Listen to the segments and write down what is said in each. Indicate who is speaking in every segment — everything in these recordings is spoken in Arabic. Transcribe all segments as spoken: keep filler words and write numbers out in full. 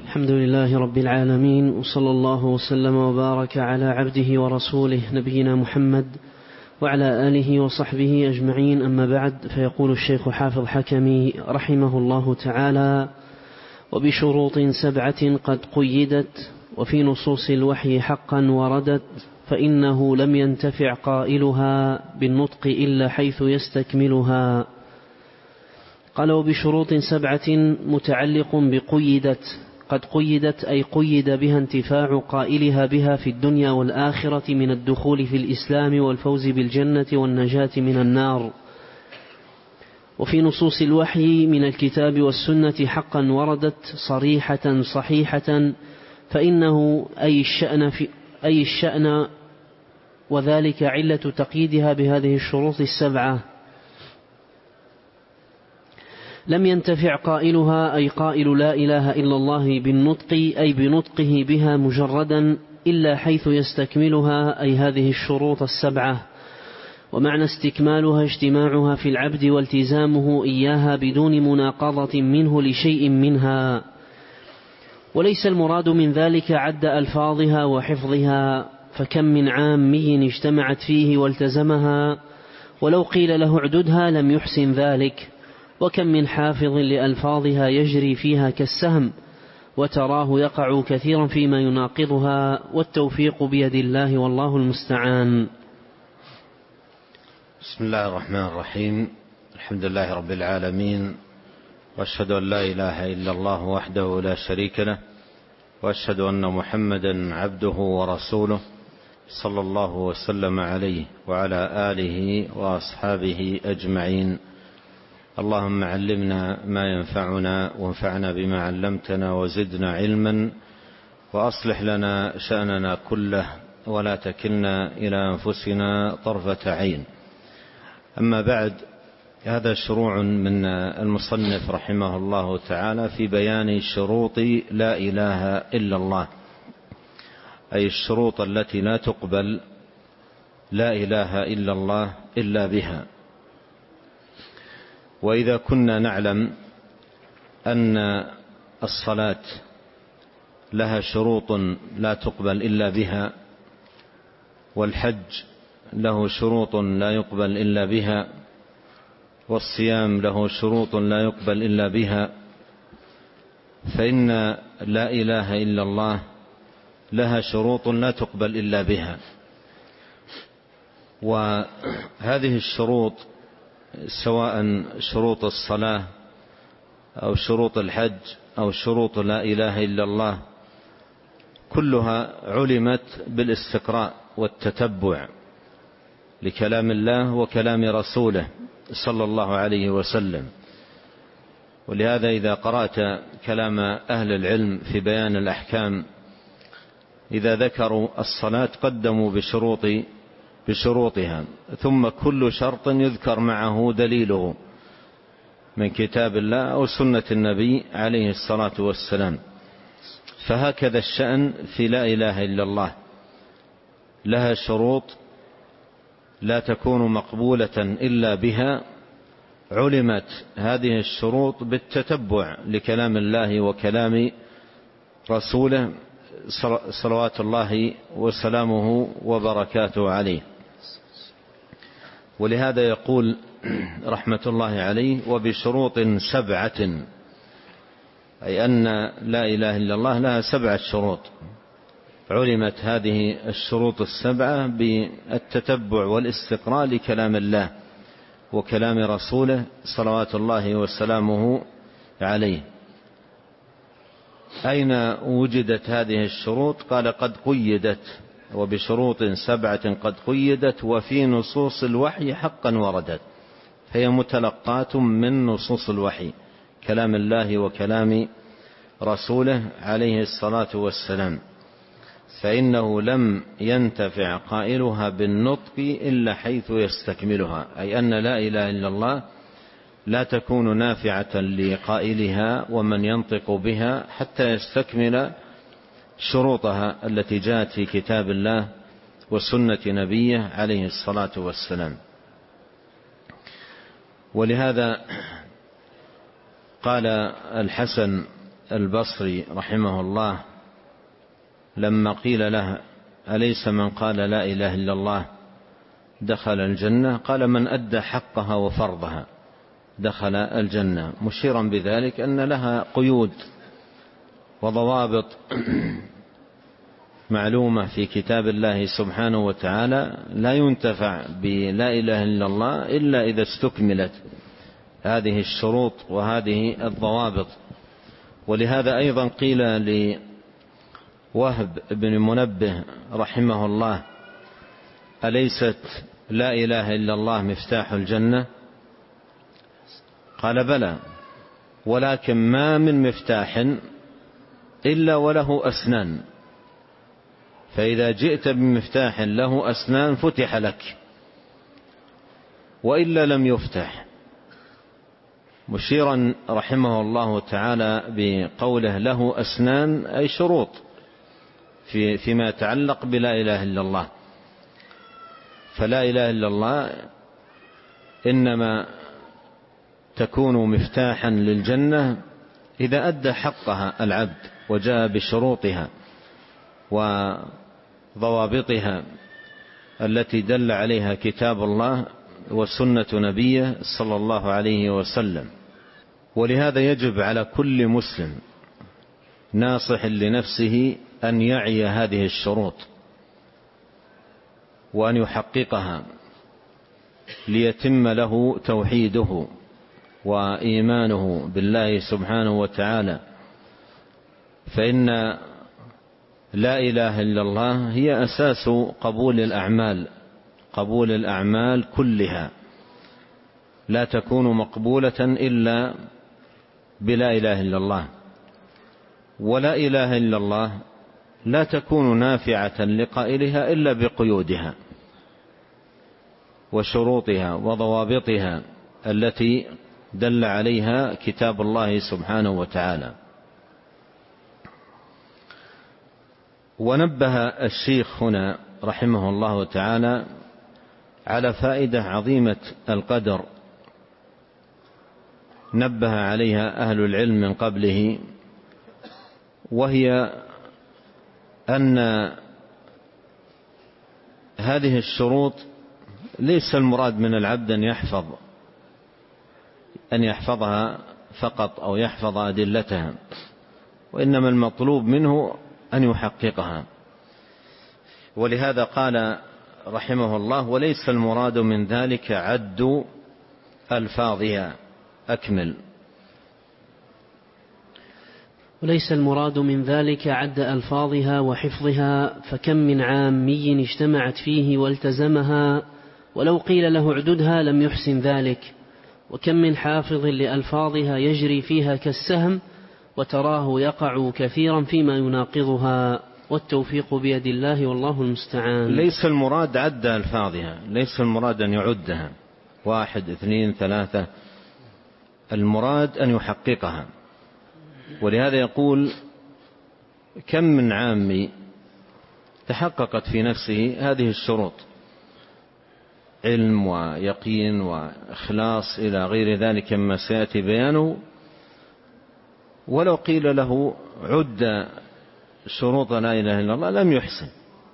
Speaker 1: الحمد لله رب العالمين، وصلى الله وسلم وبارك على عبده ورسوله نبينا محمد وعلى آله وصحبه أجمعين. أما بعد، فيقول الشيخ حافظ حكمي رحمه الله تعالى: وبشروط سبعة قد قيدت وفي نصوص الوحي حقا وردت، فإنه لم ينتفع قائلها بالنطق إلا حيث يستكملها. قال: وبشروط سبعة متعلق بقيدت، قد قيدت أي قيد بها انتفاع قائلها بها في الدنيا والآخرة من الدخول في الإسلام والفوز بالجنة والنجاة من النار. وفي نصوص الوحي من الكتاب والسنة حقا وردت صريحة صحيحة، فإنه أي الشأن, في أي الشأن وذلك علة تقييدها بهذه الشروط السبعة. لم ينتفع قائلها أي قائل لا إله إلا الله بالنطق أي بنطقه بها مجردا إلا حيث يستكملها أي هذه الشروط السبعة. ومعنى استكمالها اجتماعها في العبد والتزامه إياها بدون مناقضة منه لشيء منها. وليس المراد من ذلك عد ألفاظها وحفظها، فكم من عامي اجتمعت فيه والتزمها، ولو قيل له اعددها لم يحسن ذلك. وكم من حافظ لألفاظها يجري فيها كالسهم، وتراه يقع كثيرا فيما يناقضها، والتوفيق بيد الله والله المستعان.
Speaker 2: بسم الله الرحمن الرحيم. الحمد لله رب العالمين، وأشهد أن لا إله إلا الله وحده لا شريك له، وأشهد أن محمدا عبده ورسوله صلى الله وسلم عليه وعلى آله وأصحابه أجمعين. اللهم علمنا ما ينفعنا، وانفعنا بما علمتنا، وزدنا علما، وأصلح لنا شأننا كله، ولا تكلنا إلى أنفسنا طرفة عين. أما بعد، هذا شروع من المصنف رحمه الله تعالى في بيان شروط لا إله إلا الله، أي الشروط التي لا تقبل لا إله إلا الله إلا بها. وإذا كنا نعلم أن الصلاة لها شروط لا تقبل إلا بها، والحج له شروط لا يقبل إلا بها، والصيام له شروط لا يقبل إلا بها، فإن لا إله إلا الله لها شروط لا تقبل إلا بها. وهذه الشروط سواء شروط الصلاة أو شروط الحج أو شروط لا إله إلا الله كلها علمت بالاستقراء والتتبع لكلام الله وكلام رسوله صلى الله عليه وسلم. ولهذا إذا قرأت كلام أهل العلم في بيان الأحكام، إذا ذكروا الصلاة قدموا بشروط بشروطها، ثم كل شرط يذكر معه دليله من كتاب الله أو سنة النبي عليه الصلاة والسلام. فهكذا الشأن في لا إله إلا الله، لها شروط لا تكون مقبولة إلا بها، علمت هذه الشروط بالتتبع لكلام الله وكلام رسوله صلوات الله وسلامه وبركاته عليه. ولهذا يقول رحمة الله عليه: وبشروط سبعة، أي أن لا إله إلا الله لها سبعة شروط، علمت هذه الشروط السبعة بالتتبع والاستقراء لكلام الله وكلام رسوله صلوات الله وسلامه عليه. أين وجدت هذه الشروط؟ قال: قد قيدت، وبشروط سبعة قد قيدت وفي نصوص الوحي حقا وردت. هي متلقات من نصوص الوحي، كلام الله وكلام رسوله عليه الصلاة والسلام. فإنه لم ينتفع قائلها بالنطق إلا حيث يستكملها، أي أن لا إله إلا الله لا تكون نافعة لقائلها ومن ينطق بها حتى يستكمل شروطها التي جاءت في كتاب الله وسنة نبيه عليه الصلاة والسلام. ولهذا قال الحسن البصري رحمه الله لما قيل له أليس من قال لا إله إلا الله دخل الجنة؟ قال من أدى حقها وفرضها دخل الجنة، مشيرا بذلك أن لها قيود وضوابط معلومة في كتاب الله سبحانه وتعالى، لا ينتفع بلا إله إلا الله إلا إذا استكملت هذه الشروط وهذه الضوابط. ولهذا أيضا قيل لوهب بن منبه رحمه الله أليست لا إله إلا الله مفتاح الجنة؟ قال بلى، ولكن ما من مفتاح إلا وله أسنان، فإذا جئت بمفتاح له أسنان فتح لك، وإلا لم يفتح. مشيرا رحمه الله تعالى بقوله له أسنان أي شروط في فيما يتعلق بلا إله إلا الله. فلا إله إلا الله إنما تكون مفتاحا للجنة إذا أدى حقها العبد وجاء بشروطها وضوابطها التي دل عليها كتاب الله وسنة نبيه صلى الله عليه وسلم. ولهذا يجب على كل مسلم ناصح لنفسه أن يعي هذه الشروط وأن يحققها ليتم له توحيده وإيمانه بالله سبحانه وتعالى. فإن لا إله إلا الله هي أساس قبول الأعمال، قبول الأعمال كلها لا تكون مقبولة إلا بلا إله إلا الله. ولا إله إلا الله لا تكون نافعة لقائلها إلا بقيودها وشروطها وضوابطها التي دل عليها كتاب الله سبحانه وتعالى. ونبه الشيخ هنا رحمه الله تعالى على فائدة عظيمة القدر نبه عليها أهل العلم من قبله، وهي أن هذه الشروط ليس المراد من العبد أن يحفظ أن يحفظها فقط أو يحفظ أدلتها، وإنما المطلوب منه أن يحققها. ولهذا قال رحمه الله وليس المراد من ذلك عد ألفاظها. أكمل.
Speaker 1: وليس المراد من ذلك عد ألفاظها وحفظها، فكم من عامي اجتمعت فيه والتزمها ولو قيل له اعددها لم يحسن ذلك، وكم من حافظ لألفاظها يجري فيها كالسهم وتراه يقع كثيرا فيما يناقضها، والتوفيق بيد الله والله المستعان.
Speaker 2: ليس المراد عد ألفاظها، ليس المراد أن يعدها واحد اثنين ثلاثة، المراد أن يحققها. ولهذا يقول كم من عامي تحققت في نفسه هذه الشروط، علم ويقين وإخلاص إلى غير ذلك مما سيأتي بيانه، ولو قيل له عد شروط لا إله إلا الله لم يحسن.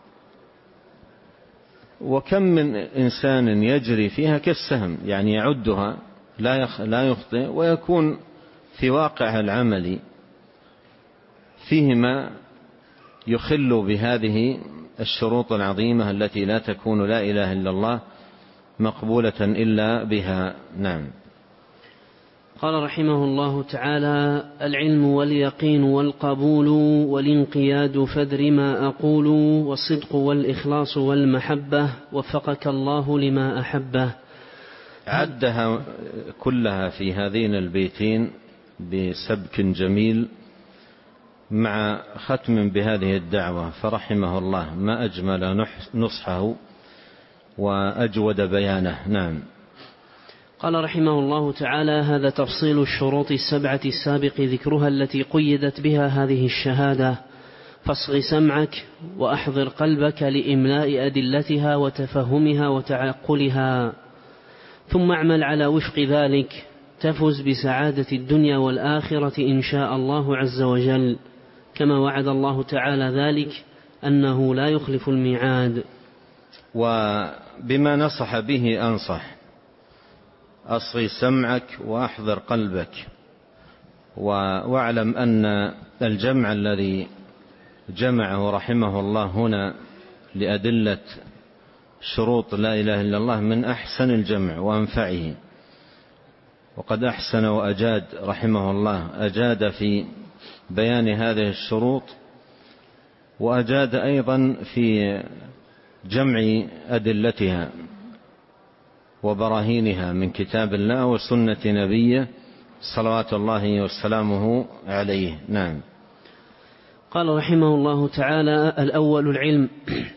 Speaker 2: وكم من إنسان يجري فيها كالسهم، يعني يعدها لا يخطئ ويكون في واقع العمل فيهما يخل بهذه الشروط العظيمة التي لا تكون لا إله إلا الله مقبولة إلا بها. نعم.
Speaker 1: قال رحمه الله تعالى: العلم واليقين والقبول والانقياد فدر ما أقول، والصدق والإخلاص والمحبة، وفقك الله لما أحبه.
Speaker 2: عدها كلها في هذين البيتين بسبك جميل مع ختم بهذه الدعوة، فرحمه الله ما أجمل نصحه وأجود بيانه. نعم.
Speaker 1: قال رحمه الله تعالى: هذا تفصيل الشروط السبعة السابق ذكرها التي قيدت بها هذه الشهادة، فاصغ سمعك وأحضر قلبك لإملاء أدلتها وتفهمها وتعقلها، ثم اعمل على وفق ذلك، تفز بسعادة الدنيا والآخرة إن شاء الله عز وجل، كما وعد الله تعالى ذلك أنه لا يخلف الميعاد.
Speaker 2: وبما نصح به أنصح: أصغي سمعك وأحضر قلبك، واعلم أن الجمع الذي جمعه رحمه الله هنا لأدلة شروط لا إله إلا الله من أحسن الجمع وأنفعه، وقد أحسن وأجاد رحمه الله، أجاد في بيان هذه الشروط، وأجاد أيضا في جمع أدلتها وبراهينها من كتاب الله وسنة نبيه صلوات الله وسلامه عليه. نعم.
Speaker 1: قال رحمه الله تعالى: الأول العلم.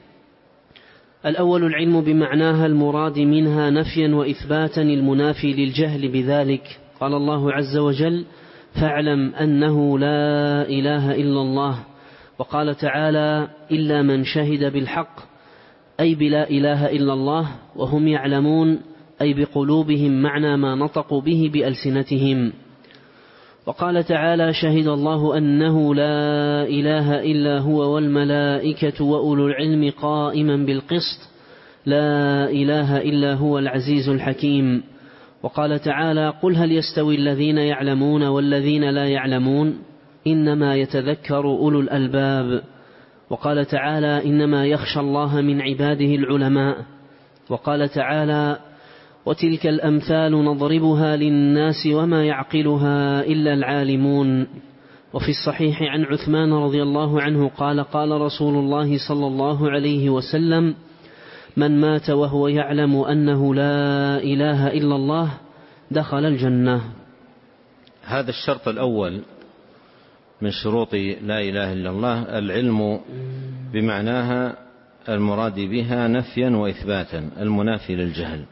Speaker 1: الأول العلم بمعناها المراد منها نفيا وإثباتا المنافي للجهل بذلك. قال الله عز وجل: فاعلم أنه لا إله إلا الله. وقال تعالى: إلا من شهد بالحق، أي بلا إله إلا الله، وهم يعلمون، أي بقلوبهم معنى ما نطقوا به بألسنتهم. وقال تعالى: شهد الله أنه لا إله إلا هو والملائكة وأولو العلم قائما بالقسط، لا إله إلا هو العزيز الحكيم. وقال تعالى: قل هل يستوي الذين يعلمون والذين لا يعلمون، إنما يتذكر أولو الألباب. وقال تعالى: إنما يخشى الله من عباده العلماء. وقال تعالى: وتلك الأمثال نضربها للناس وما يعقلها إلا العالمون. وفي الصحيح عن عثمان رضي الله عنه قال: قال رسول الله صلى الله عليه وسلم: من مات وهو يعلم أنه لا إله إلا الله دخل الجنة.
Speaker 2: هذا الشرط الأول من شروط لا إله إلا الله، العلم بمعناها المراد بها نفيا وإثباتا المنافي للجهل.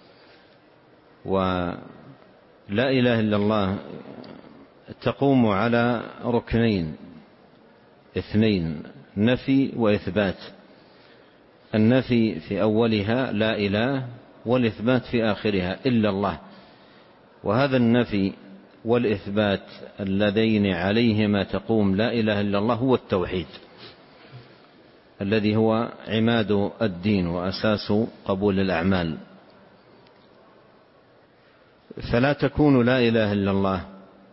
Speaker 2: ولا إله إلا الله تقوم على ركنين اثنين: نفي وإثبات. النفي في أولها لا إله، والإثبات في آخرها إلا الله. وهذا النفي والإثبات اللذين عليهما تقوم لا إله إلا الله هو التوحيد، الذي هو عماد الدين وأساس قبول الأعمال. فلا تكون لا إله إلا الله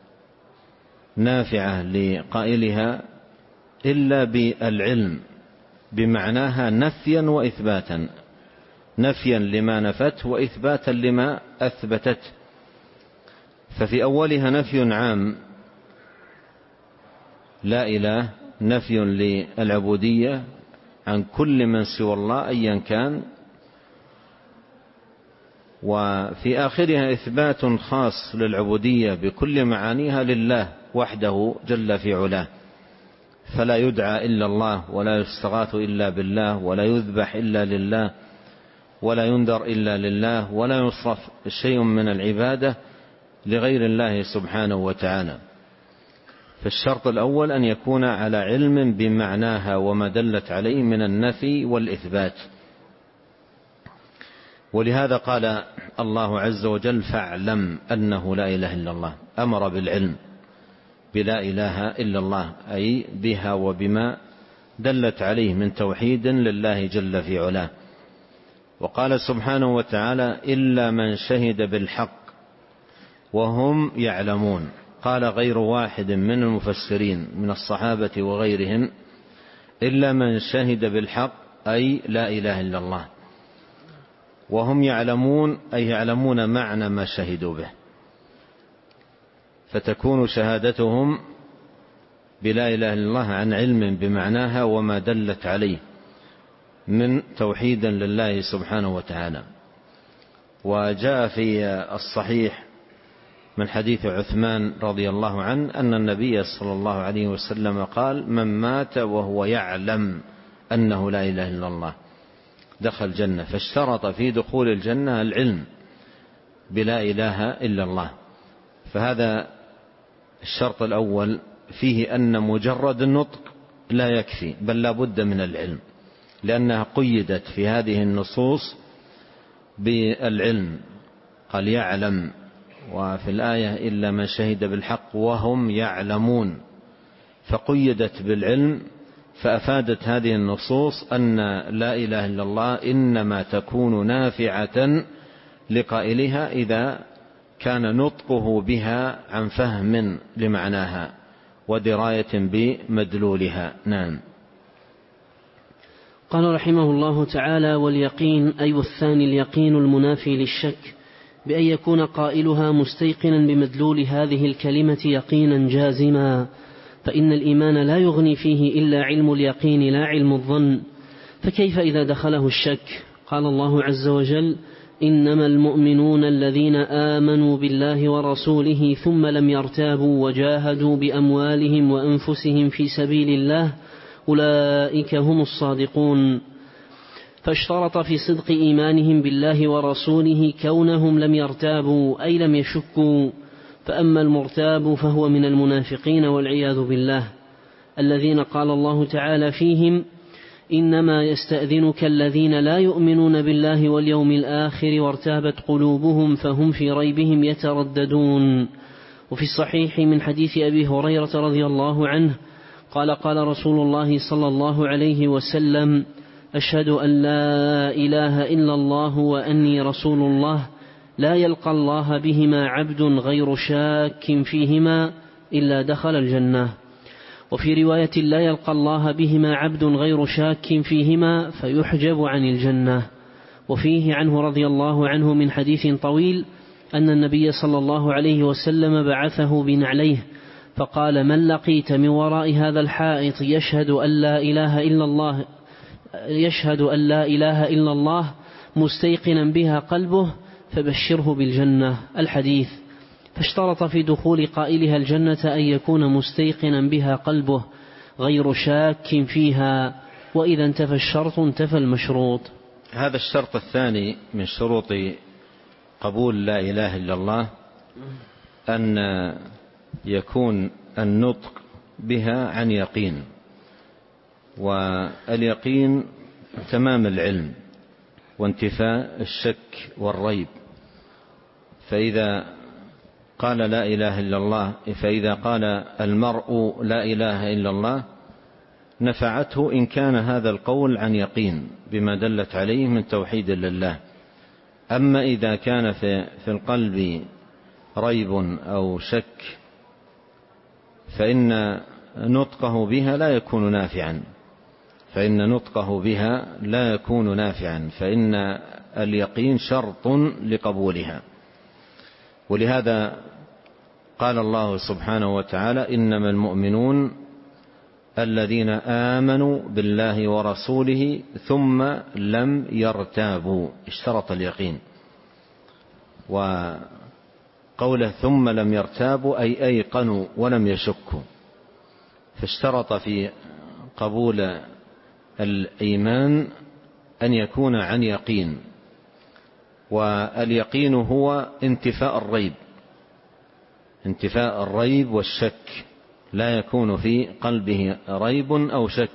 Speaker 2: نافعة لقائلها إلا بالعلم بمعناها نفيا وإثباتا، نفيا لما نفت وإثباتا لما أثبتت. ففي أولها نفي عام لا إله، نفي للعبودية عن كل من سوى الله أيا كان، وفي آخرها إثبات خاص للعبودية بكل معانيها لله وحده جل في علاه، فلا يدعى إلا الله، ولا يستغاث إلا بالله، ولا يذبح إلا لله، ولا ينذر إلا لله، ولا يصرف شيء من العبادة لغير الله سبحانه وتعالى. فالشرط الأول أن يكون على علم بمعناها وما دلت عليه من النفي والإثبات. ولهذا قال الله عز وجل: فاعلم أنه لا إله إلا الله. أمر بالعلم بلا إله إلا الله، أي بها وبما دلت عليه من توحيد لله جل في علاه. وقال سبحانه وتعالى: إلا من شهد بالحق وهم يعلمون. قال غير واحد من المفسرين من الصحابة وغيرهم: إلا من شهد بالحق، أي لا إله إلا الله، وهم يعلمون، أي يعلمون معنى ما شهدوا به. فتكون شهادتهم بلا إله إلا الله عن علم بمعناها وما دلت عليه من توحيد لله سبحانه وتعالى. وجاء في الصحيح من حديث عثمان رضي الله عنه أن النبي صلى الله عليه وسلم قال: من مات وهو يعلم أنه لا إله إلا الله دخل الجنة. فاشترط في دخول الجنة العلم بلا إله إلا الله. فهذا الشرط الأول فيه أن مجرد النطق لا يكفي، بل لا بد من العلم، لأنها قيدت في هذه النصوص بالعلم. قال: يعلم وفي الآية إلا من شهد بالحق وهم يعلمون، فقيدت بالعلم، فأفادت هذه النصوص أن لا إله إلا الله إنما تكون نافعة لقائلها إذا كان نطقه بها عن فهم لمعناها ودراية بمدلولها. نعم.
Speaker 1: قال رحمه الله تعالى: واليقين أي والثاني اليقين المنافي للشك، بأن يكون قائلها مستيقنا بمدلول هذه الكلمة يقينا جازما، فإن الإيمان لا يغني فيه إلا علم اليقين لا علم الظن، فكيف إذا دخله الشك؟ قال الله عز وجل: إنما المؤمنون الذين آمنوا بالله ورسوله ثم لم يرتابوا وجاهدوا بأموالهم وأنفسهم في سبيل الله أولئك هم الصادقون. فاشترط في صدق إيمانهم بالله ورسوله كونهم لم يرتابوا أي لم يشكوا، فأما المرتاب فهو من المنافقين والعياذ بالله، الذين قال الله تعالى فيهم: إنما يستأذنك الذين لا يؤمنون بالله واليوم الآخر وارتابت قلوبهم فهم في ريبهم يترددون. وفي الصحيح من حديث أبي هريرة رضي الله عنه قال: قال رسول الله صلى الله عليه وسلم: أشهد أن لا إله إلا الله وأني رسول الله، لا يلقى الله بهما عبد غير شاك فيهما إلا دخل الجنة. وفي رواية: لا يلقى الله بهما عبد غير شاك فيهما فيحجب عن الجنة. وفيه عنه رضي الله عنه من حديث طويل أن النبي صلى الله عليه وسلم بعثه بنعليه فقال: من لقيت من وراء هذا الحائط يشهد أن لا إله إلا الله يشهد أن لا إله إلا الله مستيقنا بها قلبه فبشره بالجنة. الحديث. فاشترط في دخول قائلها الجنة أن يكون مستيقنا بها قلبه غير شاك فيها، وإذا انتفى الشرط انتفى المشروط.
Speaker 2: هذا الشرط الثاني من شروط قبول لا إله إلا الله أن يكون النطق بها عن يقين، واليقين تمام العلم وانتفاء الشك والريب. فإذا قال لا إله إلا الله فإذا قال المرء لا إله إلا الله نفعته إن كان هذا القول عن يقين بما دلت عليه من توحيد لله. أما إذا كان في, في القلب ريب أو شك فإن نطقه بها لا يكون نافعا فإن نطقه بها لا يكون نافعا فإن اليقين شرط لقبولها. ولهذا قال الله سبحانه وتعالى: إنما المؤمنون الذين آمنوا بالله ورسوله ثم لم يرتابوا، اشترط اليقين. وقوله ثم لم يرتابوا أي أيقنوا ولم يشكوا، فاشترط في قبول الإيمان أن يكون عن يقين، واليقين هو انتفاء الريب انتفاء الريب والشك، لا يكون في قلبه ريب أو شك.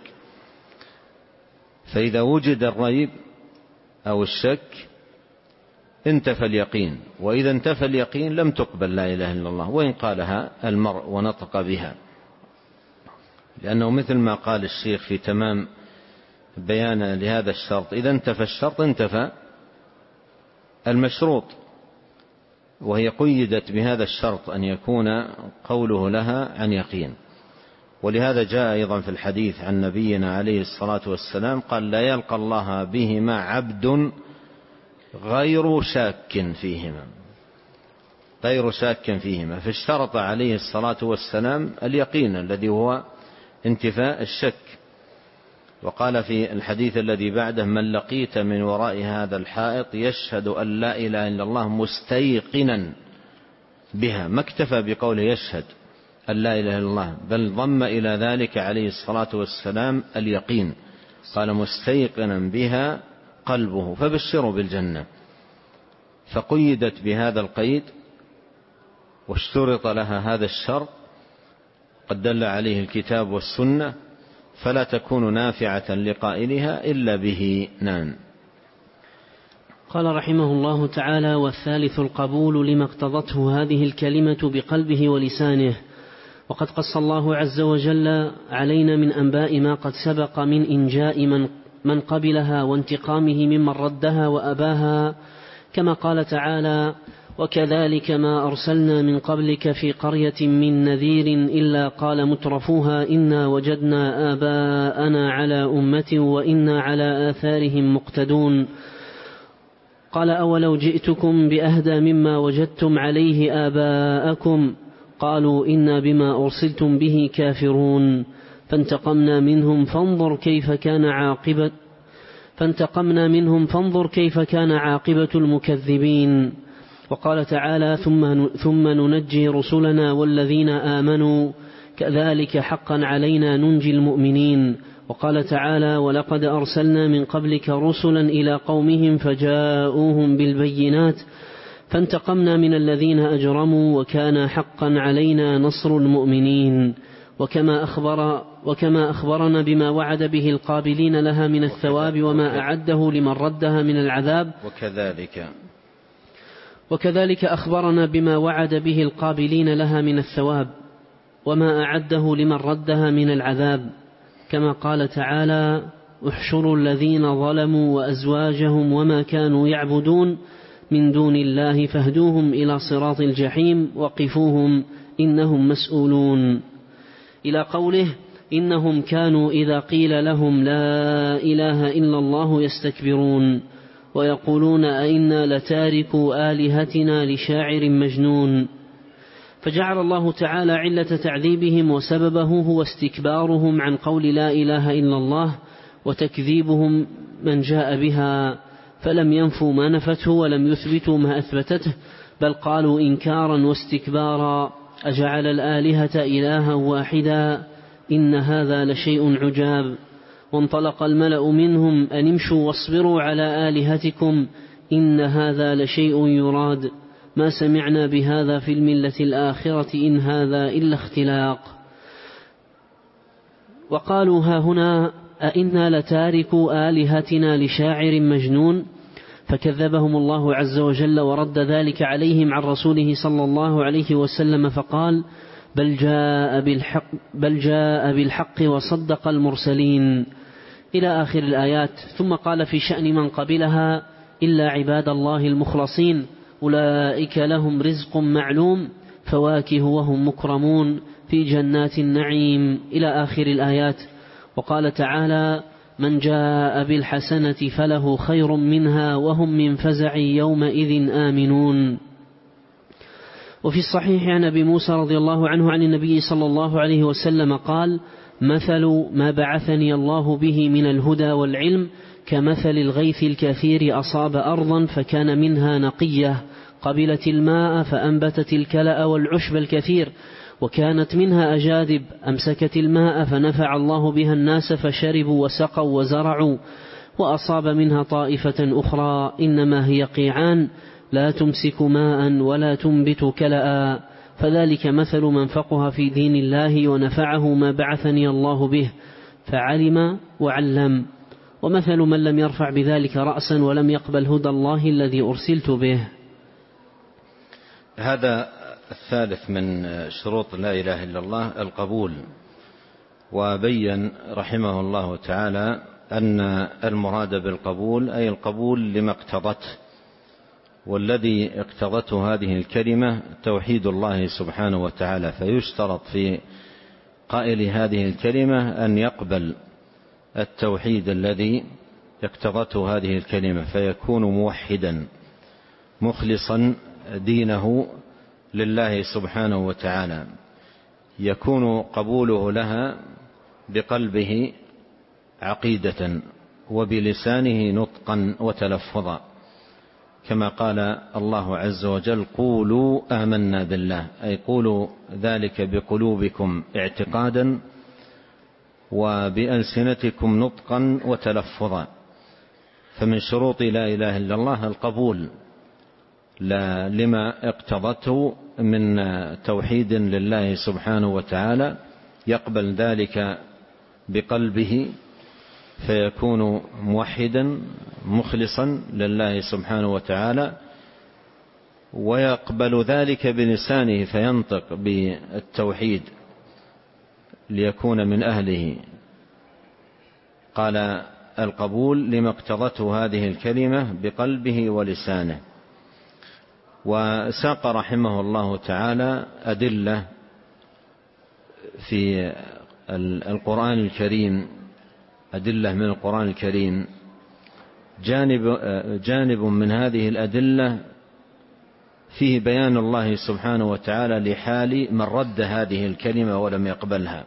Speaker 2: فإذا وجد الريب أو الشك انتفى اليقين، وإذا انتفى اليقين لم تقبل لا إله إلا الله وإن قالها المرء ونطق بها، لأنه مثل ما قال الشيخ في تمام بيان لهذا الشرط: إذا انتفى الشرط انتفى المشروط، وهي قيدت بهذا الشرط أن يكون قوله لها عن يقين. ولهذا جاء أيضا في الحديث عن نبينا عليه الصلاة والسلام قال: لا يلقى الله بهما عبد غير شاك فيهما غير شاك فيهما فاشترط عليه الصلاة والسلام اليقين الذي هو انتفاء الشك. وقال في الحديث الذي بعده: من لقيت من وراء هذا الحائط يشهد أن لا إله إلا الله مستيقنا بها، ما اكتفى بقوله يشهد أن لا إله إلا الله، بل ضم إلى ذلك عليه الصلاة والسلام اليقين، قال مستيقنا بها قلبه فبشروا بالجنة. فقيدت بهذا القيد واشترط لها هذا الشرط قد دل عليه الكتاب والسنة، فلا تكون نافعة لقائلها إلا به. نعم.
Speaker 1: قال رحمه الله تعالى: والثالث القبول لما اقتضته هذه الكلمة بقلبه ولسانه. وقد قص الله عز وجل علينا من أنباء ما قد سبق من إنجاء من, من قبلها وانتقامه ممن ردها وأباها، كما قال تعالى: وكذلك ما أرسلنا من قبلك في قرية من نذير إلا قال مترفوها إنا وجدنا آباءنا على أمة وإنا على آثارهم مقتدون. قال: أولو جئتكم بأهدى مما وجدتم عليه آباءكم قالوا إنا بما أرسلتم به كافرون فانتقمنا منهم فانظر كيف كان عاقبة فانتقمنا منهم فانظر كيف كان عاقبة المكذبين. وقال تعالى: ثم ثم ننجي رسلنا والذين آمنوا كذلك حقا علينا ننجي المؤمنين. وقال تعالى: ولقد أرسلنا من قبلك رسلا إلى قومهم فجاءوهم بالبينات فانتقمنا من الذين أجرموا وكان حقا علينا نصر المؤمنين. وكما أخبر وكما أخبرنا بما وعد به القابلين لها من الثواب وما أعده لمن ردها من العذاب
Speaker 2: وكذلك
Speaker 1: وكذلك أخبرنا بما وعد به القابلين لها من الثواب وما أعده لمن ردها من العذاب، كما قال تعالى: احشروا الذين ظلموا وأزواجهم وما كانوا يعبدون من دون الله فاهدوهم إلى صراط الجحيم وقفوهم إنهم مسؤولون، إلى قوله: إنهم كانوا إذا قيل لهم لا إله إلا الله يستكبرون ويقولون أئنا لتاركوا آلهتنا لشاعر مجنون. فجعل الله تعالى علة تعذيبهم وسببه هو استكبارهم عن قول لا إله إلا الله وتكذيبهم من جاء بها، فلم ينفوا ما نفته ولم يثبتوا ما أثبتته، بل قالوا إنكارا واستكبارا: أجعل الآلهة إلها واحدا إن هذا لشيء عجاب. وانطلق الملأ منهم أن امشوا واصبروا على آلهتكم إن هذا لشيء يراد ما سمعنا بهذا في الملة الآخرة إن هذا إلا اختلاق. وقالوا ها هنا أئنا لتاركوا آلهتنا لشاعر مجنون، فكذبهم الله عز وجل ورد ذلك عليهم عن رسوله صلى الله عليه وسلم فقال: بل جاء بالحق, بل جاء بالحق وصدق المرسلين، إلى آخر الآيات. ثم قال في شأن من قبلها: إلا عباد الله المخلصين أولئك لهم رزق معلوم فواكه وهم مكرمون في جنات النعيم، إلى آخر الآيات. وقال تعالى: من جاء بالحسنة فله خير منها وهم من فزع يومئذ آمنون. وفي الصحيح عن أبي موسى رضي الله عنه عن النبي صلى الله عليه وسلم قال: مثل ما بعثني الله به من الهدى والعلم كمثل الغيث الكثير أصاب أرضا فكان منها نقية قبلت الماء فأنبتت الكلأ والعشب الكثير، وكانت منها أجادب أمسكت الماء فنفع الله بها الناس فشربوا وسقوا وزرعوا، وأصاب منها طائفة أخرى إنما هي قيعان لا تمسك ماء ولا تنبت كلأ، فذلك مثل من فقه في دين الله ونفعه ما بعثني الله به فعلم وعلم، ومثل من لم يرفع بذلك رأسا ولم يقبل هدى الله الذي أرسلت به.
Speaker 2: هذا الثالث من شروط لا إله إلا الله القبول. وبين رحمه الله تعالى أن المراد بالقبول أي القبول لما اقتضته، والذي اقتضته هذه الكلمة توحيد الله سبحانه وتعالى، فيشترط في قائل هذه الكلمة أن يقبل التوحيد الذي اقتضته هذه الكلمة فيكون موحدا مخلصا دينه لله سبحانه وتعالى، يكون قبوله لها بقلبه عقيدة وبلسانه نطقا وتلفظا، كما قال الله عز وجل: قولوا آمنا بالله، أي قولوا ذلك بقلوبكم اعتقادا وبألسنتكم نطقا وتلفظا. فمن شروط لا إله إلا الله القبول لا لما اقتضته من توحيد لله سبحانه وتعالى، يقبل ذلك بقلبه فيكون موحدا مخلصا لله سبحانه وتعالى، ويقبل ذلك بلسانه فينطق بالتوحيد ليكون من أهله. قال القبول لما اقتضته هذه الكلمة بقلبه ولسانه. وساق رحمه الله تعالى أدلة في القرآن الكريم، أدلة من القرآن الكريم، جانب, جانب من هذه الأدلة فيه بيان الله سبحانه وتعالى لحال من رد هذه الكلمة ولم يقبلها،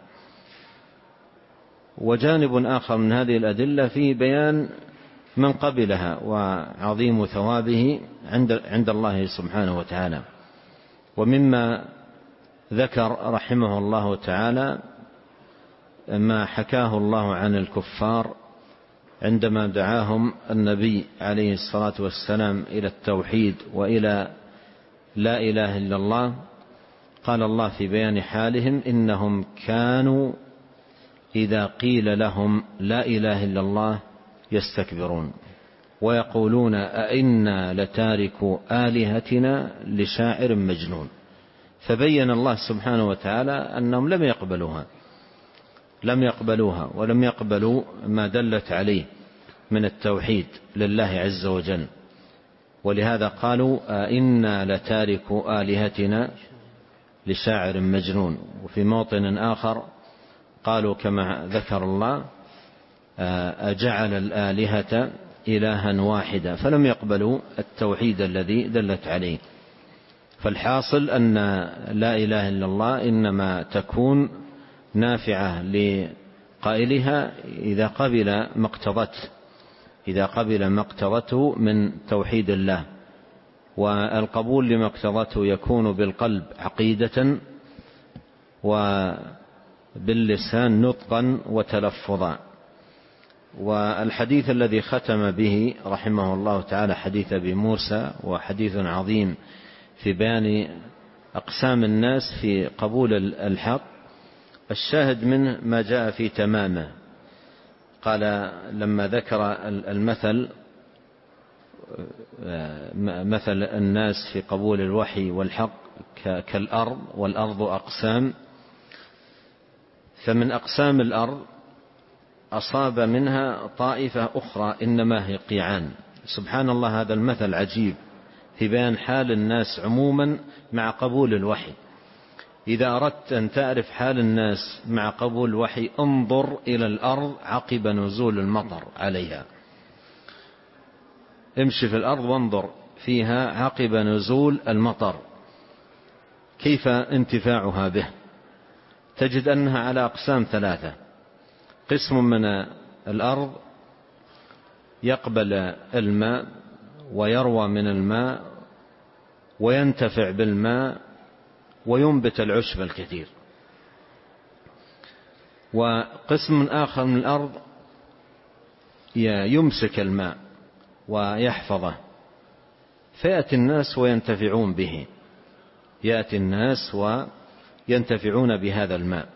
Speaker 2: وجانب آخر من هذه الأدلة فيه بيان من قبلها وعظيم ثوابه عند عند الله سبحانه وتعالى. ومما ذكر رحمه الله تعالى ما حكاه الله عن الكفار عندما دعاهم النبي عليه الصلاة والسلام إلى التوحيد وإلى لا إله إلا الله. قال الله في بيان حالهم: إنهم كانوا إذا قيل لهم لا إله إلا الله يستكبرون ويقولون أئنا لتاركو آلهتنا لشاعر مجنون. فبين الله سبحانه وتعالى أنهم لم يقبلوها لم يقبلوها ولم يقبلوا ما دلت عليه من التوحيد لله عز وجل، ولهذا قالوا أئنا لتاركو آلهتنا لشاعر مجنون. وفي موطن آخر قالوا كما ذكر الله: أجعل الآلهة إلها واحدا، فلم يقبلوا التوحيد الذي دلت عليه. فالحاصل أن لا إله إلا الله إنما تكون نافعة لقائلها إذا قبل ما اقتضته إذا قبل ما اقتضته من توحيد الله. والقبول لما اقتضته يكون بالقلب عقيدة وباللسان نطقا وتلفظا. والحديث الذي ختم به رحمه الله تعالى حديث أبي موسى وحديث عظيم في بيان أقسام الناس في قبول الحق، الشاهد منه ما جاء في تمامه. قال لما ذكر المثل مثل الناس في قبول الوحي والحق كالأرض، والأرض أقسام، فمن أقسام الأرض أصاب منها طائفة أخرى إنما هي قيعان. سبحان الله، هذا المثل عجيب في بيان حال الناس عموما مع قبول الوحي. إذا أردت أن تعرف حال الناس مع قبول الوحي انظر إلى الأرض عقب نزول المطر عليها. امشي في الأرض وانظر فيها عقب نزول المطر كيف انتفاعها به. تجد أنها على أقسام ثلاثة: قسم من الأرض يقبل الماء ويروى من الماء وينتفع بالماء وينبت العشب الكثير، وقسم آخر من الأرض يمسك الماء ويحفظه فيأتي الناس وينتفعون به يأتي الناس وينتفعون بهذا الماء.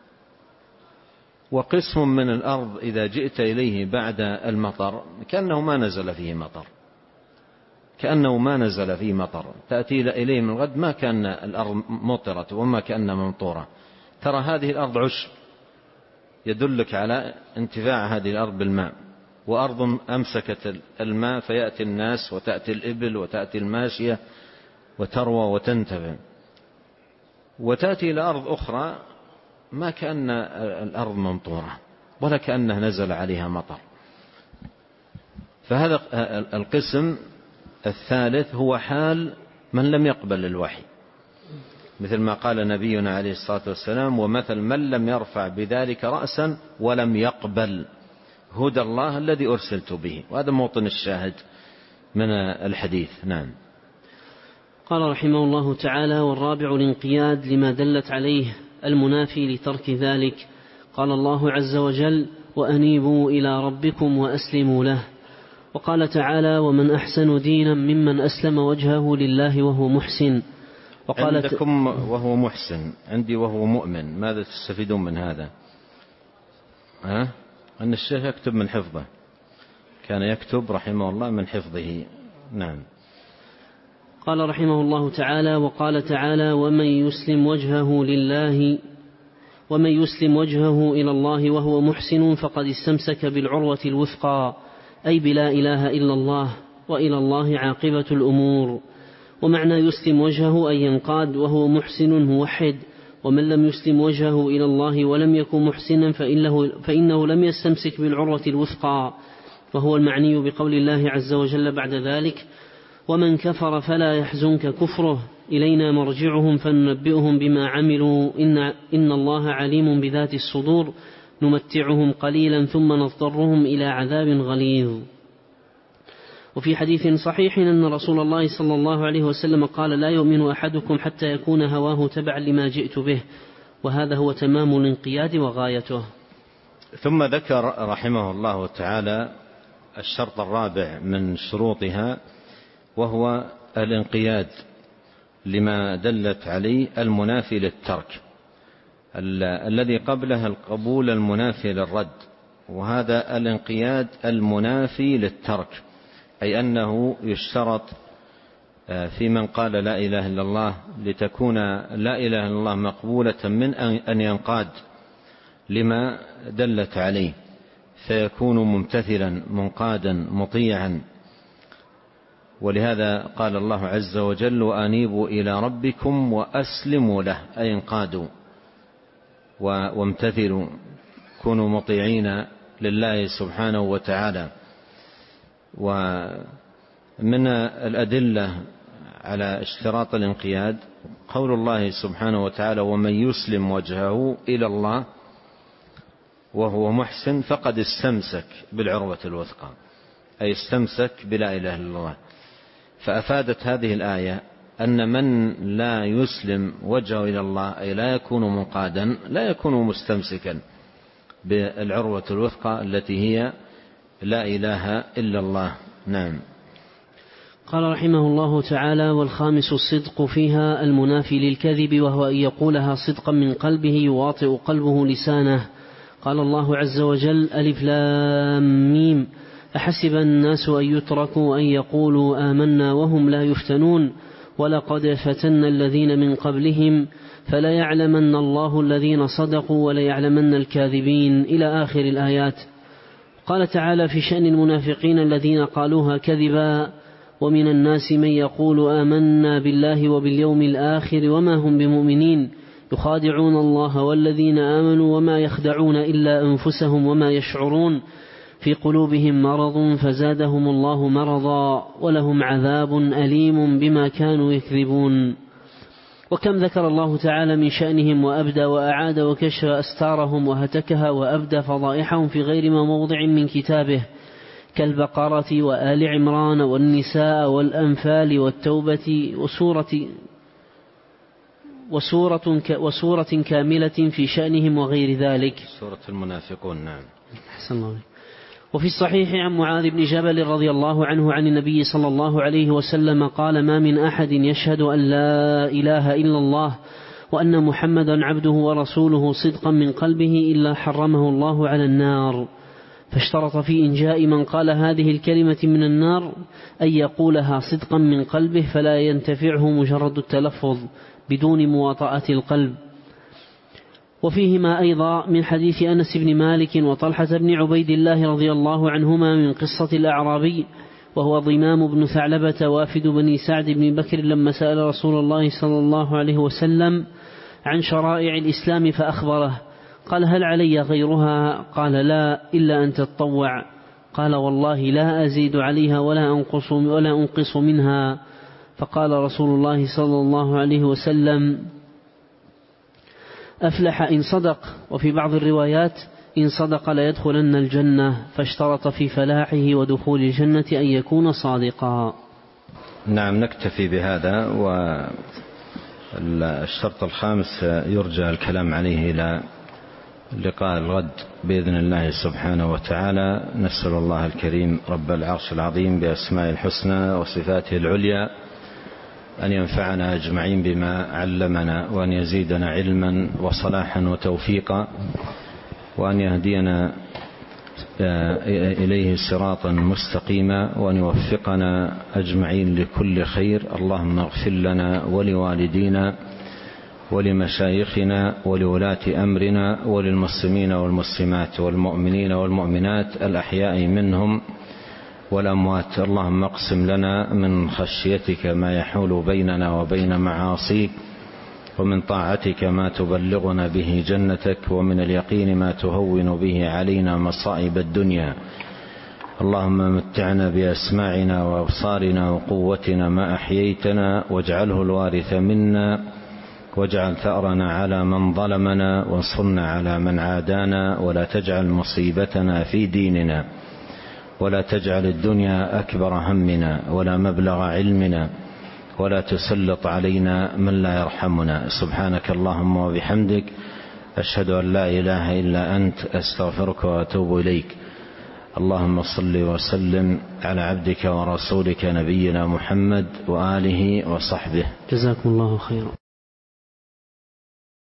Speaker 2: وقسم من الأرض إذا جئت إليه بعد المطر كأنه ما نزل فيه مطر كأنه ما نزل فيه مطر تأتي إليه من غد ما كان الأرض مطرت وما كأن ممطورة. ترى هذه الأرض عشب يدلك على انتفاع هذه الأرض بالماء، وأرض أمسكت الماء فيأتي الناس وتأتي الإبل وتأتي الماشية وتروى وتنتفع. وتأتي إلى أرض أخرى ما كأن الأرض ممطورة ولا كأنه نزل عليها مطر. فهذا القسم الثالث هو حال من لم يقبل الوحي، مثل ما قال نبينا عليه الصلاة والسلام: ومثل من لم يرفع بذلك رأسا ولم يقبل هدى الله الذي أرسلت به. وهذا موطن الشاهد من الحديث. نعم.
Speaker 1: قال رحمه الله تعالى: والرابع الانقياد لما دلت عليه المنافي لترك ذلك. قال الله عز وجل: وأنيبوا إلى ربكم وأسلموا له. وقال تعالى: ومن أحسن دينا ممن أسلم وجهه لله وهو محسن.
Speaker 2: وقال عندكم وهو محسن، عندي وهو مؤمن. ماذا تستفيدون من هذا؟ ها؟ أن الشيخ يكتب من حفظه كان يكتب رحمه الله من حفظه. نعم.
Speaker 1: قال رحمه الله تعالى: وقال تعالى: ومن يسلم وجهه لله ومن يسلم وجهه إلى الله وهو محسن فقد استمسك بالعروة الوثقى، أي بلا إله إلا الله، وإلى الله عاقبة الأمور. ومعنى يسلم وجهه أي ينقاد وهو محسن موحد، ومن لم يسلم وجهه إلى الله ولم يكن محسنا فإنه, فإنه لم يستمسك بالعروة الوثقى، وهو المعني بقول الله عز وجل بعد ذلك: ومن كفر فلا يحزنك كفره إلينا مرجعهم فننبئهم بما عملوا إن, إن الله عليم بذات الصدور نمتعهم قليلا ثم نضطرهم إلى عذاب غليظ. وفي حديث صحيح أن رسول الله صلى الله عليه وسلم قال: لا يؤمن أحدكم حتى يكون هواه تبعا لما جئت به، وهذا هو تمام الانقياد وغايته.
Speaker 2: ثم ذكر رحمه الله تعالى الشرط الرابع من شروطها، وهو الانقياد لما دلت عليه المنافي للترك. الذي قبلها القبول المنافي للرد، وهذا الانقياد المنافي للترك، أي أنه يشترط في من قال لا إله إلا الله لتكون لا إله إلا الله مقبولة من أن ينقاد لما دلت عليه، فيكون ممتثلا منقادا مطيعا. ولهذا قال الله عز وجل: وأنيبوا إلى ربكم وأسلموا له، أي انقادوا وامتثلوا، كونوا مطيعين لله سبحانه وتعالى. ومن الأدلة على اشتراط الانقياد قول الله سبحانه وتعالى: ومن يسلم وجهه إلى الله وهو محسن فقد استمسك بالعروة الوثقى، أي استمسك بلا إله إلا الله. فأفادت هذه الآية أن من لا يسلم وجهه إلى الله، أي لا يكون منقادا، لا يكون مستمسكا بالعروة الوثقى التي هي لا إله إلا الله. نعم.
Speaker 1: قال رحمه الله تعالى: والخامس الصدق فيها المنافي للكذب، وهو أن يقولها صدقا من قلبه يواطئ قلبه لسانه. قال الله عز وجل: ألف لام ميم، أحسب الناس أن يتركوا أن يقولوا آمنا وهم لا يفتنون، ولقد فتنا الذين من قبلهم فلا يعلمن الله الذين صدقوا ولا يعلمن الكاذبين، إلى آخر الآيات. قال تعالى في شأن المنافقين الذين قالوها كذبا: ومن الناس من يقول آمنا بالله وباليوم الآخر وما هم بمؤمنين يخادعون الله والذين آمنوا وما يخدعون إلا أنفسهم وما يشعرون، في قلوبهم مرض فزادهم الله مرضا ولهم عذاب أليم بما كانوا يكذبون. وكم ذكر الله تعالى من شأنهم وأبدى وأعاد وكشف أستارهم وهتكها وأبدى فضائحهم في غير ما موضع من كتابه، كالبقرة وآل عمران والنساء والأنفال والتوبة وسورة, وسورة, وسورة كاملة في شأنهم وغير ذلك.
Speaker 2: سورة المنافقون. نعم.
Speaker 1: أحسن الله. وفي الصحيح عن معاذ بن جبل رضي الله عنه عن النبي صلى الله عليه وسلم قال: ما من أحد يشهد أن لا إله إلا الله وأن محمدا عبده ورسوله صدقا من قلبه إلا حرمه الله على النار. فاشترط في إنجاء من قال هذه الكلمة من النار أن يقولها صدقا من قلبه، فلا ينتفعه مجرد التلفظ بدون مواطأة القلب. وفيهما أيضا من حديث أنس بن مالك وطلحة بن عبيد الله رضي الله عنهما من قصة الأعرابي، وهو ضمام بن ثعلبة وافد بني سعد بن بكر، لما سأل رسول الله صلى الله عليه وسلم عن شرائع الإسلام فأخبره. قال: هل علي غيرها؟ قال: لا، إلا أن تتطوع. قال: والله لا أزيد عليها ولا أنقص, ولا أنقص منها. فقال رسول الله صلى الله عليه وسلم: أفلح إن صدق. وفي بعض الروايات: إن صدق ليدخلن الجنة. فاشترط في فلاحه ودخول الجنة أن يكون صادقا.
Speaker 2: نعم. نكتفي بهذا. والشرط الخامس يرجى الكلام عليه إلى لقاء الغد بإذن الله سبحانه وتعالى. نسأل الله الكريم رب العرش العظيم بأسماء الحسنى وصفاته العليا أن ينفعنا أجمعين بما علمنا، وأن يزيدنا علما وصلاحا وتوفيقا، وأن يهدينا إليه صراطا مستقيما، وأن يوفقنا أجمعين لكل خير. اللهم اغفر لنا ولوالدينا ولمشايخنا ولولاة أمرنا وللمسلمين والمسلمات والمؤمنين والمؤمنات الأحياء منهم والأموات. اللهم اقسم لنا من خشيتك ما يحول بيننا وبين معاصيك، ومن طاعتك ما تبلغنا به جنتك، ومن اليقين ما تهون به علينا مصائب الدنيا. اللهم متعنا بأسماعنا وأبصارنا وقوتنا ما أحييتنا، واجعله الوارث منا، واجعل ثأرنا على من ظلمنا، وانصرنا على من عادانا، ولا تجعل مصيبتنا في ديننا، ولا تجعل الدنيا أكبر همنا ولا مبلغ علمنا، ولا تسلط علينا من لا يرحمنا. سبحانك اللهم وبحمدك، أشهد أن لا إله إلا أنت، أستغفرك وأتوب إليك. اللهم صل وسلم على عبدك ورسولك نبينا محمد وآله وصحبه.
Speaker 1: جزاكم الله خيرا.